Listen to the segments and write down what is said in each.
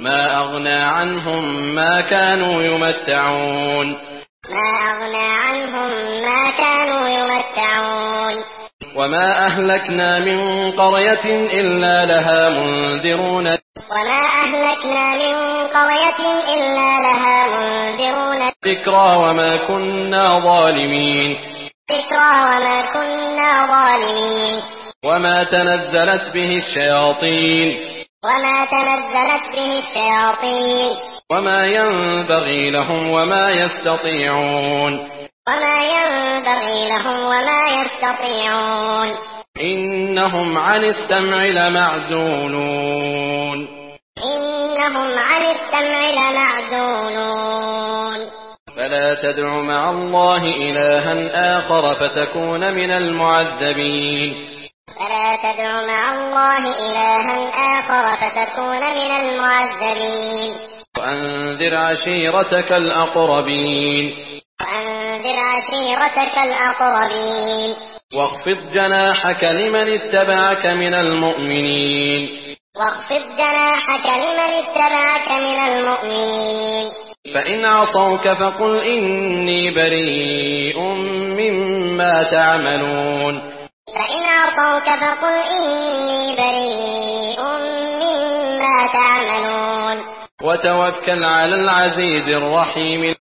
ما أغنى عنهم ما كانوا يمتعون ما أغنى عنهم ما كانوا يمتعون وما أهلكنا من قرية إلا لها منذرون وما أهلكنا من قرية إلا لها منذرون ذكرى وما كنا ظالمين وما تنزلت به الشياطين وما ينبغي لهم وما يستطيعون إنهم عن السمع لمعزولون فلا تدع مع الله إلها آخر فتكون من المعذبين وأنذر عشيرتك الأقربين واخفض جناحك لمن اتبعك من المؤمنين فإن عصوك فقل إني بريء مما تعملون وتوكل على العزيز الرحيم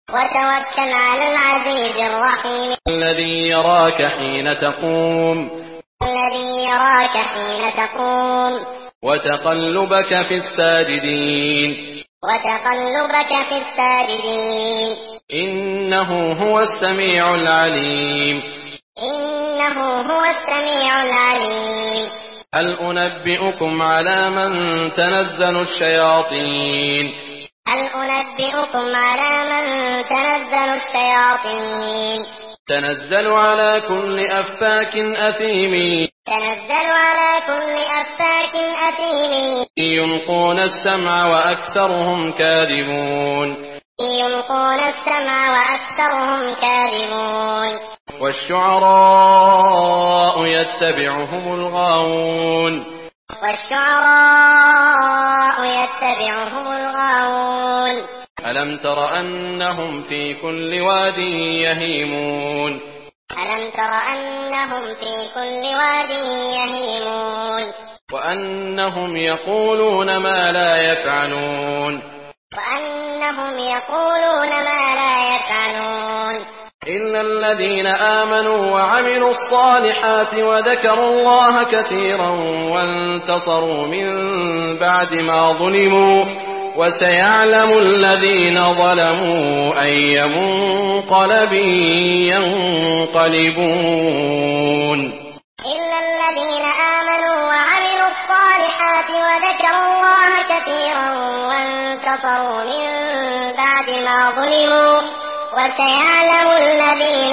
الذي يراك حين تقوم وتقلبك في الساجدين إنه هو السميع العليم هل أنبئكم على من تنزل الشياطين تنزل على كل أفاك أثيم يلقون السمع وأكثرهم كاذبون والشعراء يتبعهم الغاوون ألم تر أنهم في كل واد يهيمون وأنهم يقولون ما لا يفعلون إلا الذين آمنوا وعملوا الصالحات وذكروا الله كثيرا وانتصروا من بعد ما ظلموا وسيعلم الذين ظلموا أي منقلب ينقلبون إلا الذين آمنوا وعملوا الصالحات وذكروا الله كثيرا وانتصروا من بعد ما ظلموا وسيعلم الذين